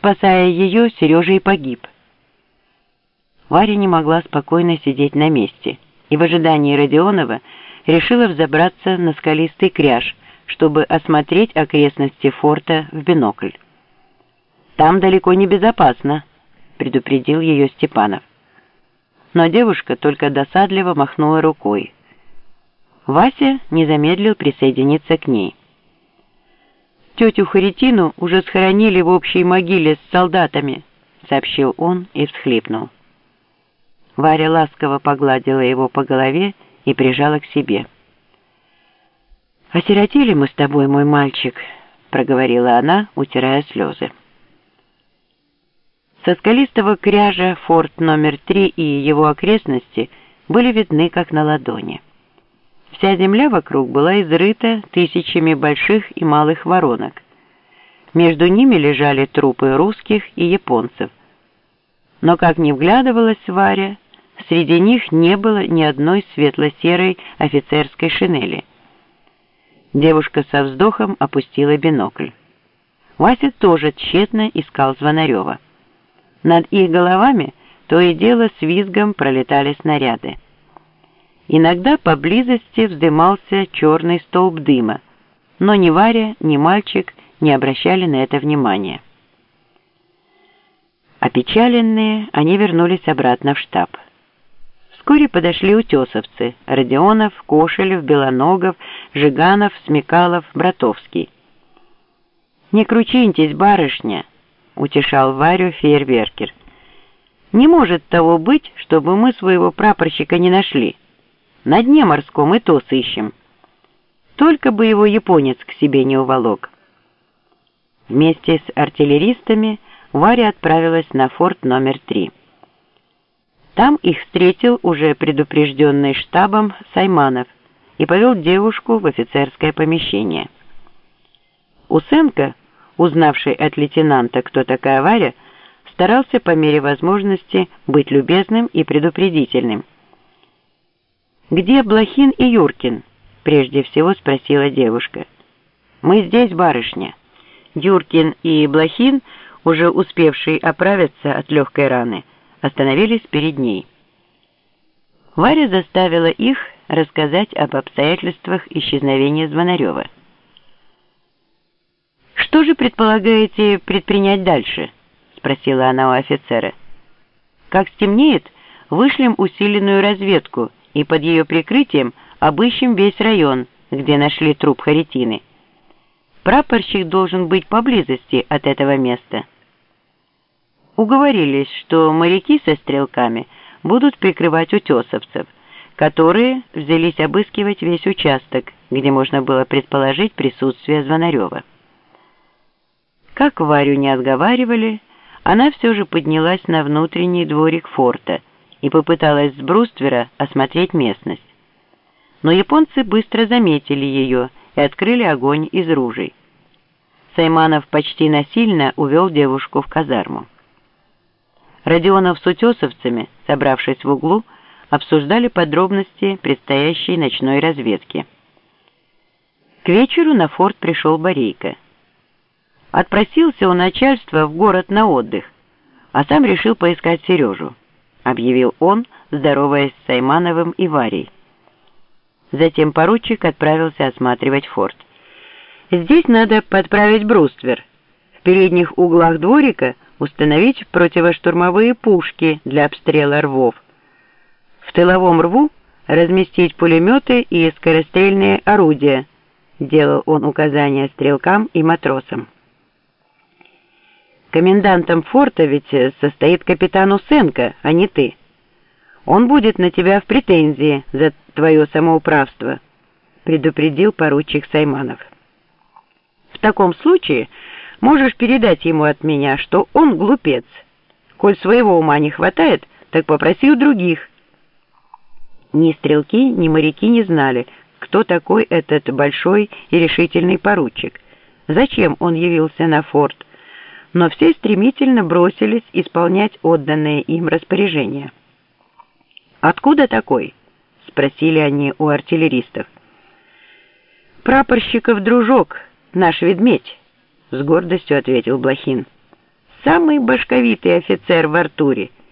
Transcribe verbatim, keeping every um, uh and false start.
спасая ее, Сережа и погиб. Варя не могла спокойно сидеть на месте и в ожидании Родионова решила взобраться на скалистый кряж, чтобы осмотреть окрестности форта в бинокль. «Там далеко не безопасно», — предупредил ее Степанов. Но девушка только досадливо махнула рукой. Вася не замедлил присоединиться к ней. «Тетю Харитину уже схоронили в общей могиле с солдатами», — сообщил он и всхлипнул. Варя ласково погладила его по голове и прижала к себе. «Осиротели мы с тобой, мой мальчик», — проговорила она, утирая слезы. Со скалистого кряжа форт номер три и его окрестности были видны как на ладони. Вся земля вокруг была изрыта тысячами больших и малых воронок. Между ними лежали трупы русских и японцев. Но, как ни вглядывалась Варя, среди них не было ни одной светло-серой офицерской шинели. Девушка со вздохом опустила бинокль. Вася тоже тщетно искал Звонарева. Над их головами то и дело с визгом пролетали снаряды. Иногда поблизости вздымался черный столб дыма, но ни Варя, ни мальчик не обращали на это внимания. Опечаленные, они вернулись обратно в штаб. Вскоре подошли утесовцы – Родионов, Кошелев, Белоногов, Жиганов, Смекалов, Братовский. «Не кручиньтесь, барышня!» – утешал Варю фейерверкер. «Не может того быть, чтобы мы своего прапорщика не нашли. На дне морском и то сыщем. Только бы его японец к себе не уволок». Вместе с артиллеристами Варя отправилась на форт номер три. Там их встретил уже предупрежденный штабом Сайманов и повел девушку в офицерское помещение. Усенко, узнавший от лейтенанта, кто такая Варя, старался по мере возможности быть любезным и предупредительным. «Где Блохин и Юркин?» — прежде всего спросила девушка. «Мы здесь, барышня». Юркин и Блохин, уже успевшие оправиться от легкой раны, остановились перед ней. Варя заставила их рассказать об обстоятельствах исчезновения Звонарева. «Что же предполагаете предпринять дальше?» — спросила она у офицера. «Как стемнеет, вышлем усиленную разведку и под ее прикрытием обыщем весь район, где нашли труп Харитины. Прапорщик должен быть поблизости от этого места». Уговорились, что моряки со стрелками будут прикрывать утесовцев, которые взялись обыскивать весь участок, где можно было предположить присутствие Звонарева. Как Варю не отговаривали, она все же поднялась на внутренний дворик форта и попыталась с бруствера осмотреть местность. Но японцы быстро заметили ее и открыли огонь из ружей. Сайманов почти насильно увел девушку в казарму. Родионов с утесовцами, собравшись в углу, обсуждали подробности предстоящей ночной разведки. К вечеру на форт пришел Борейко. Отпросился у начальства в город на отдых, а сам решил поискать Сережу, объявил он, здороваясь с Саймановым и Варей. Затем поручик отправился осматривать форт. «Здесь надо подправить бруствер. В передних углах дворика установить противоштурмовые пушки для обстрела рвов. В тыловом рву разместить пулеметы и скорострельные орудия», — делал он указания стрелкам и матросам. «Комендантом форта ведь состоит капитан Усенко, а не ты. Он будет на тебя в претензии за твое самоуправство», — предупредил поручик Сайманов. «В таком случае можешь передать ему от меня, что он глупец. Коль своего ума не хватает, так попроси у других». Ни стрелки, ни моряки не знали, кто такой этот большой и решительный поручик, зачем он явился на форт, но все стремительно бросились исполнять отданные им распоряжения. «Откуда такой?» — спросили они у артиллеристов. «Прапорщиков дружок, наш ведмедь», — с гордостью ответил Блохин. самый башковитый офицер в Артуре.